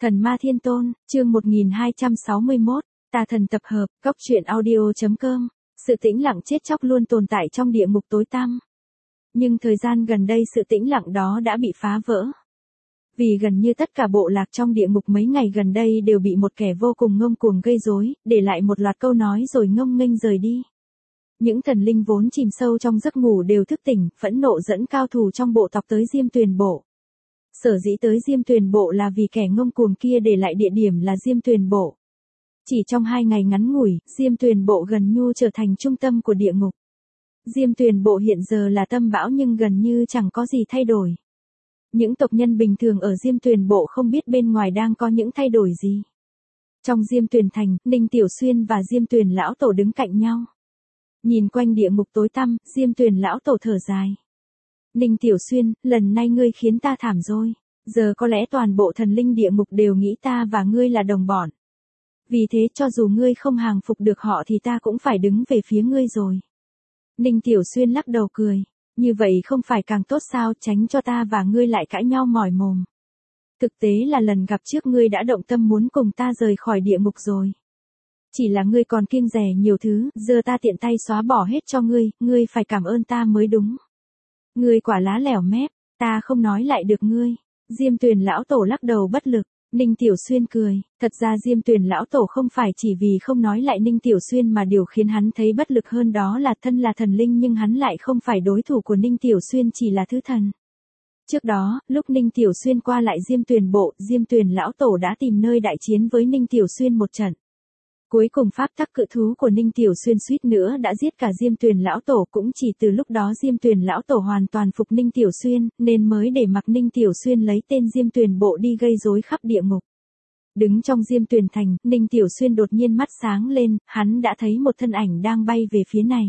Thần Ma Thiên Tôn, chương 1261, Tà Thần tập hợp, Cốc truyện audio.com. Sự tĩnh lặng chết chóc luôn tồn tại trong địa ngục tối tăm. Nhưng thời gian gần đây sự tĩnh lặng đó đã bị phá vỡ. Vì gần như tất cả bộ lạc trong địa ngục mấy ngày gần đây đều bị một kẻ vô cùng ngông cuồng gây rối, để lại một loạt câu nói rồi ngông nghênh rời đi. Những thần linh vốn chìm sâu trong giấc ngủ đều thức tỉnh, phẫn nộ dẫn cao thủ trong bộ tộc tới Diêm Tuyền Bộ. Sở dĩ tới Diêm Tuyền Bộ là vì kẻ ngông cuồng kia để lại địa điểm là Diêm Tuyền Bộ. Chỉ trong 2 ngày ngắn ngủi, Diêm Tuyền Bộ gần như trở thành trung tâm của địa ngục. Diêm Tuyền Bộ hiện giờ là tâm bão nhưng gần như chẳng có gì thay đổi. Những tộc nhân bình thường ở Diêm Tuyền Bộ không biết bên ngoài đang có những thay đổi gì. Trong Diêm Tuyền Thành, Ninh Tiểu Xuyên và Diêm Tuyền Lão Tổ đứng cạnh nhau. Nhìn quanh địa ngục tối tăm, Diêm Tuyền Lão Tổ thở dài. Ninh Tiểu Xuyên, lần này ngươi khiến ta thảm rồi. Giờ có lẽ toàn bộ thần linh địa ngục đều nghĩ ta và ngươi là đồng bọn. Vì thế cho dù ngươi không hàng phục được họ thì ta cũng phải đứng về phía ngươi rồi. Ninh Tiểu Xuyên lắc đầu cười. Như vậy không phải càng tốt sao, tránh cho ta và ngươi lại cãi nhau mỏi mồm. Thực tế là lần gặp trước ngươi đã động tâm muốn cùng ta rời khỏi địa ngục rồi. Chỉ là ngươi còn kiêng dè nhiều thứ, giờ ta tiện tay xóa bỏ hết cho ngươi phải cảm ơn ta mới đúng. Ngươi quả lá lẻo mép, ta không nói lại được ngươi. Diêm Tuyền Lão Tổ lắc đầu bất lực. Ninh Tiểu Xuyên cười, thật ra Diêm Tuyền Lão Tổ không phải chỉ vì không nói lại Ninh Tiểu Xuyên mà điều khiến hắn thấy bất lực hơn đó là thân là thần linh nhưng hắn lại không phải đối thủ của Ninh Tiểu Xuyên chỉ là thứ thần. Trước đó, lúc Ninh Tiểu Xuyên qua lại Diêm Tuyền Bộ, Diêm Tuyền Lão Tổ đã tìm nơi đại chiến với Ninh Tiểu Xuyên một trận. Cuối cùng pháp tắc cự thú của Ninh Tiểu Xuyên suýt nữa đã giết cả Diêm Tuyền Lão Tổ, cũng chỉ từ lúc đó Diêm Tuyền Lão Tổ hoàn toàn phục Ninh Tiểu Xuyên, nên mới để mặc Ninh Tiểu Xuyên lấy tên Diêm Tuyền Bộ đi gây rối khắp địa ngục. Đứng trong Diêm Tuyền Thành, Ninh Tiểu Xuyên đột nhiên mắt sáng lên, hắn đã thấy một thân ảnh đang bay về phía này.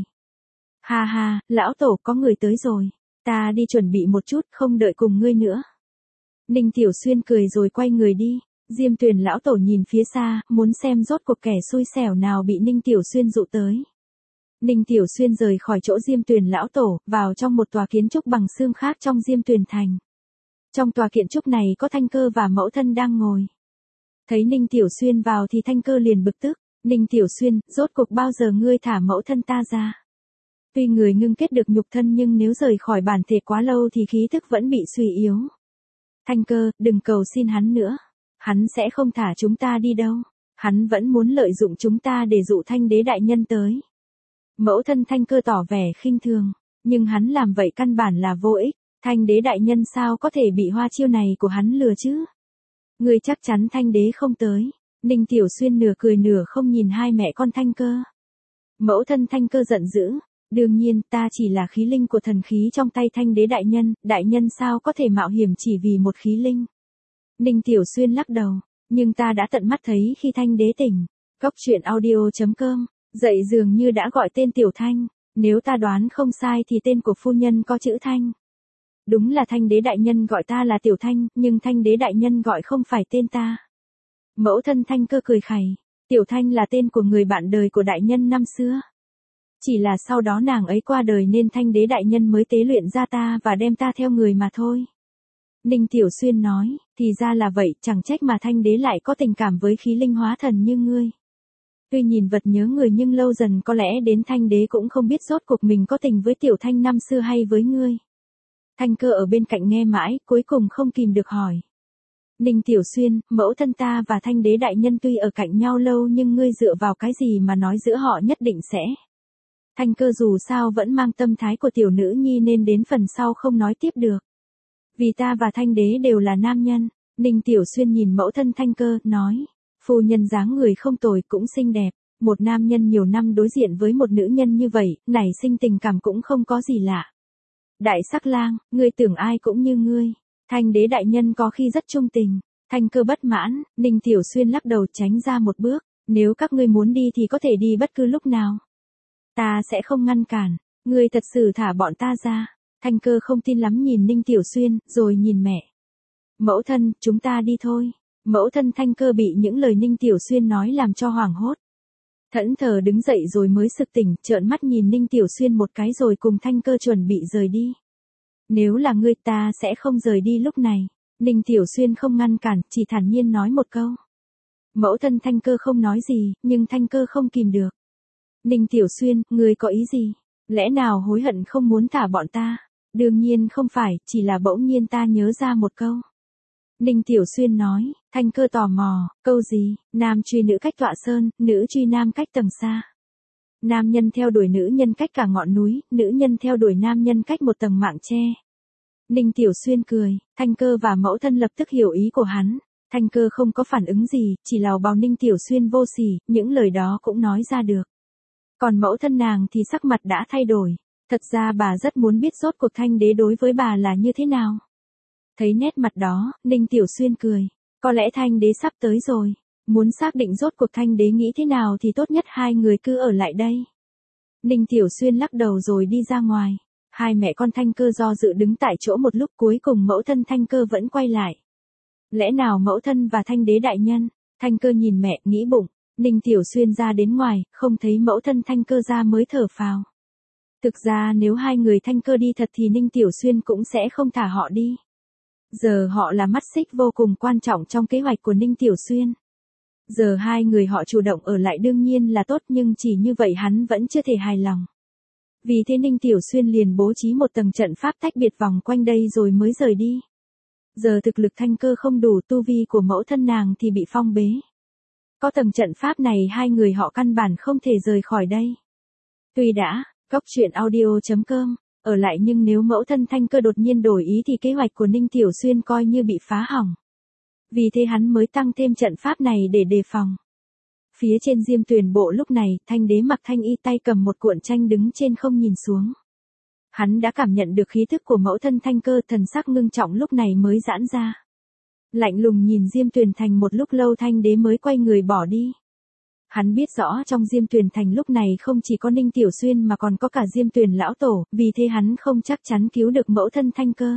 Ha ha, Lão Tổ có người tới rồi, ta đi chuẩn bị một chút, không đợi cùng ngươi nữa. Ninh Tiểu Xuyên cười rồi quay người đi. Diêm Tuyền Lão Tổ nhìn phía xa, muốn xem rốt cuộc kẻ xui xẻo nào bị Ninh Tiểu Xuyên dụ tới. Ninh Tiểu Xuyên rời khỏi chỗ Diêm Tuyền Lão Tổ, vào trong một tòa kiến trúc bằng xương khác trong Diêm Tuyền Thành. Trong tòa kiến trúc này có Thanh Cơ và mẫu thân đang ngồi. Thấy Ninh Tiểu Xuyên vào thì Thanh Cơ liền bực tức. Ninh Tiểu Xuyên, rốt cuộc bao giờ ngươi thả mẫu thân ta ra? Tuy người ngưng kết được nhục thân nhưng nếu rời khỏi bản thể quá lâu thì khí thức vẫn bị suy yếu. Thanh Cơ, đừng cầu xin hắn nữa. Hắn sẽ không thả chúng ta đi đâu. Hắn vẫn muốn lợi dụng chúng ta để dụ Thanh Đế đại nhân tới. Mẫu thân Thanh Cơ tỏ vẻ khinh thường. Nhưng hắn làm vậy căn bản là vô ích. Thanh Đế đại nhân sao có thể bị hoa chiêu này của hắn lừa chứ? Người chắc chắn Thanh Đế không tới. Ninh Tiểu Xuyên nửa cười nửa không nhìn hai mẹ con Thanh Cơ. Mẫu thân Thanh Cơ giận dữ. Đương nhiên ta chỉ là khí linh của thần khí trong tay Thanh Đế đại nhân sao có thể mạo hiểm chỉ vì một khí linh. Ninh Tiểu Xuyên lắc đầu, nhưng ta đã tận mắt thấy khi Thanh Đế tỉnh. Cốc truyện audio.com, dậy dường như đã gọi tên Tiểu Thanh, nếu ta đoán không sai thì tên của phu nhân có chữ Thanh. Đúng là Thanh Đế đại nhân gọi ta là Tiểu Thanh, nhưng Thanh Đế đại nhân gọi không phải tên ta. Mẫu thân Thanh Cơ cười khẩy, Tiểu Thanh là tên của người bạn đời của đại nhân năm xưa. Chỉ là sau đó nàng ấy qua đời nên Thanh Đế đại nhân mới tế luyện ra ta và đem ta theo người mà thôi. Ninh Tiểu Xuyên nói, thì ra là vậy, chẳng trách mà Thanh Đế lại có tình cảm với khí linh hóa thần như ngươi. Tuy nhìn vật nhớ người nhưng lâu dần có lẽ đến Thanh Đế cũng không biết rốt cuộc mình có tình với Tiểu Thanh năm xưa hay với ngươi. Thanh Cơ ở bên cạnh nghe mãi, cuối cùng không kìm được hỏi. Ninh Tiểu Xuyên, mẫu thân ta và Thanh Đế đại nhân tuy ở cạnh nhau lâu nhưng ngươi dựa vào cái gì mà nói giữa họ nhất định sẽ. Thanh Cơ dù sao vẫn mang tâm thái của tiểu nữ nhi nên đến phần sau không nói tiếp được. Vì ta và Thanh Đế đều là nam nhân. Ninh Tiểu Xuyên nhìn mẫu thân Thanh Cơ, nói. Phu nhân dáng người không tồi cũng xinh đẹp. Một nam nhân nhiều năm đối diện với một nữ nhân như vậy, nảy sinh tình cảm cũng không có gì lạ. Đại sắc lang, ngươi tưởng ai cũng như ngươi. Thanh Đế đại nhân có khi rất trung tình. Thanh Cơ bất mãn, Ninh Tiểu Xuyên lắc đầu tránh ra một bước. Nếu các ngươi muốn đi thì có thể đi bất cứ lúc nào. Ta sẽ không ngăn cản. Ngươi thật sự thả bọn ta ra. Thanh Cơ không tin lắm nhìn Ninh Tiểu Xuyên, rồi nhìn mẹ. Mẫu thân, chúng ta đi thôi. Mẫu thân Thanh Cơ bị những lời Ninh Tiểu Xuyên nói làm cho hoảng hốt. Thẫn thờ đứng dậy rồi mới sực tỉnh, trợn mắt nhìn Ninh Tiểu Xuyên một cái rồi cùng Thanh Cơ chuẩn bị rời đi. Nếu là ngươi ta sẽ không rời đi lúc này. Ninh Tiểu Xuyên không ngăn cản, chỉ thản nhiên nói một câu. Mẫu thân Thanh Cơ không nói gì, nhưng Thanh Cơ không kìm được. Ninh Tiểu Xuyên, ngươi có ý gì? Lẽ nào hối hận không muốn thả bọn ta? Đương nhiên không phải, chỉ là bỗng nhiên ta nhớ ra một câu. Ninh Tiểu Xuyên nói, Thanh Cơ tò mò, câu gì? Nam truy nữ cách tọa sơn, nữ truy nam cách tầng xa. Nam nhân theo đuổi nữ nhân cách cả ngọn núi, nữ nhân theo đuổi nam nhân cách một tầng mạng tre. Ninh Tiểu Xuyên cười, Thanh Cơ và mẫu thân lập tức hiểu ý của hắn. Thanh Cơ không có phản ứng gì, chỉ lào bào Ninh Tiểu Xuyên vô sỉ, những lời đó cũng nói ra được. Còn mẫu thân nàng thì sắc mặt đã thay đổi. Thật ra bà rất muốn biết rốt cuộc Thanh Đế đối với bà là như thế nào. Thấy nét mặt đó, Ninh Tiểu Xuyên cười. Có lẽ Thanh Đế sắp tới rồi. Muốn xác định rốt cuộc Thanh Đế nghĩ thế nào thì tốt nhất hai người cứ ở lại đây. Ninh Tiểu Xuyên lắc đầu rồi đi ra ngoài. Hai mẹ con Thanh Cơ do dự đứng tại chỗ một lúc, cuối cùng mẫu thân Thanh Cơ vẫn quay lại. Lẽ nào mẫu thân và Thanh Đế đại nhân? Thanh Cơ nhìn mẹ, nghĩ bụng. Ninh Tiểu Xuyên ra đến ngoài, không thấy mẫu thân Thanh Cơ ra mới thở phào. Thực ra nếu hai người Thanh Cơ đi thật thì Ninh Tiểu Xuyên cũng sẽ không thả họ đi. Giờ họ là mắt xích vô cùng quan trọng trong kế hoạch của Ninh Tiểu Xuyên. Giờ hai người họ chủ động ở lại đương nhiên là tốt, nhưng chỉ như vậy hắn vẫn chưa thể hài lòng. Vì thế Ninh Tiểu Xuyên liền bố trí một tầng trận pháp tách biệt vòng quanh đây rồi mới rời đi. Giờ thực lực Thanh Cơ không đủ, tu vi của mẫu thân nàng thì bị phong bế. Có tầng trận pháp này hai người họ căn bản không thể rời khỏi đây. Tuy đã, Cốc Truyện Audio.com, ở lại nhưng nếu mẫu thân Thanh Cơ đột nhiên đổi ý thì kế hoạch của Ninh Tiểu Xuyên coi như bị phá hỏng. Vì thế hắn mới tăng thêm trận pháp này để đề phòng. Phía trên Diêm Tuyền Bộ lúc này, Thanh Đế mặc thanh y, tay cầm một cuộn tranh đứng trên không nhìn xuống. Hắn đã cảm nhận được khí thức của mẫu thân Thanh Cơ, thần sắc ngưng trọng lúc này mới giãn ra. Lạnh lùng nhìn Diêm Tuyền Thành một lúc lâu, Thanh Đế mới quay người bỏ đi. Hắn biết rõ trong Diêm Tuyền Thành lúc này không chỉ có Ninh Tiểu Xuyên mà còn có cả Diêm Tuyền lão tổ, vì thế hắn không chắc chắn cứu được mẫu thân Thanh Cơ.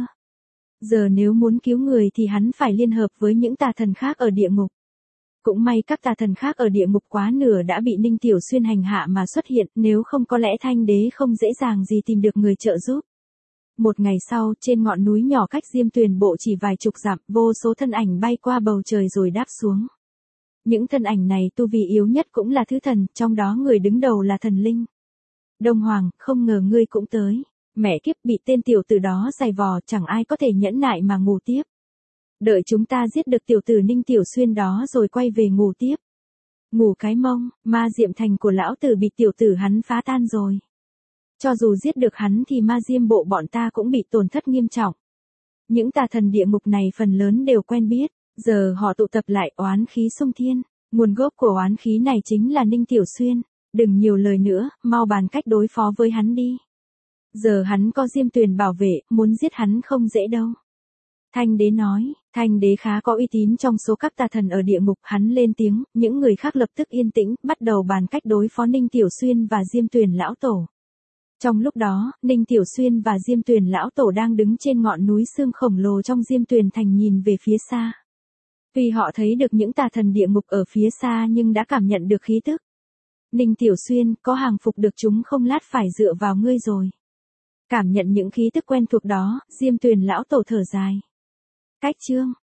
Giờ nếu muốn cứu người thì hắn phải liên hợp với những tà thần khác ở địa ngục. Cũng may các tà thần khác ở địa ngục quá nửa đã bị Ninh Tiểu Xuyên hành hạ mà xuất hiện, nếu không có lẽ Thanh Đế không dễ dàng gì tìm được người trợ giúp. Một ngày sau, trên ngọn núi nhỏ cách Diêm Tuyền Bộ chỉ vài chục dặm, vô số thân ảnh bay qua bầu trời rồi đáp xuống. Những thân ảnh này tu vi yếu nhất cũng là thứ thần, trong đó người đứng đầu là thần linh. Đông Hoàng, không ngờ ngươi cũng tới. Mẹ kiếp, bị tên tiểu tử đó giày vò, chẳng ai có thể nhẫn nại mà ngủ tiếp. Đợi chúng ta giết được tiểu tử Ninh Tiểu Xuyên đó rồi quay về ngủ tiếp. Ngủ cái mông, ma diệm thành của lão tử bị tiểu tử hắn phá tan rồi. Cho dù giết được hắn thì ma diêm bộ bọn ta cũng bị tổn thất nghiêm trọng. Những tà thần địa ngục này phần lớn đều quen biết, giờ họ tụ tập lại, oán khí xung thiên. Nguồn gốc của oán khí này chính là Ninh Tiểu Xuyên. Đừng nhiều lời nữa, mau bàn cách đối phó với hắn đi. Giờ hắn có Diêm Tuyền bảo vệ, muốn giết hắn không dễ đâu. Thanh Đế nói, Thanh Đế khá có uy tín trong số các tà thần ở địa ngục, hắn lên tiếng, những người khác lập tức yên tĩnh, bắt đầu bàn cách đối phó Ninh Tiểu Xuyên và Diêm Tuyền lão tổ. Trong lúc đó, Ninh Tiểu Xuyên và Diêm Tuyền lão tổ đang đứng trên ngọn núi xương khổng lồ trong Diêm Tuyền thành nhìn về phía xa. Tuy họ thấy được những tà thần địa ngục ở phía xa nhưng đã cảm nhận được khí tức. Ninh Tiểu Xuyên, có hàng phục được chúng không, lát phải dựa vào ngươi rồi. Cảm nhận những khí tức quen thuộc đó, Diêm Tuyền lão tổ thở dài. Cách chương